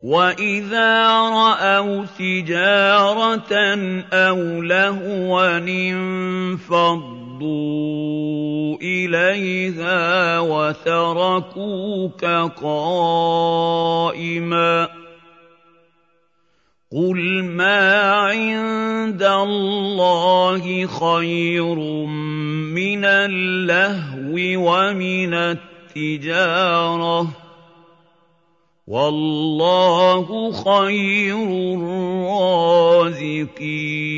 وَإِذَا رَأَوْا تِجَارَةً أَوْ لَهْوًا انفَضُّوا إِلَيْهَا وَتَرَكُوكَ قَائِمًا ۚ قُلْ مَا عِندَ اللَّهِ خَيْرٌ مِّنَ اللَّهْوِ وَمِنَ التِّجَارَةِ ۚ وَاللَّهُ خَيْرُ الرَّازِقِينَ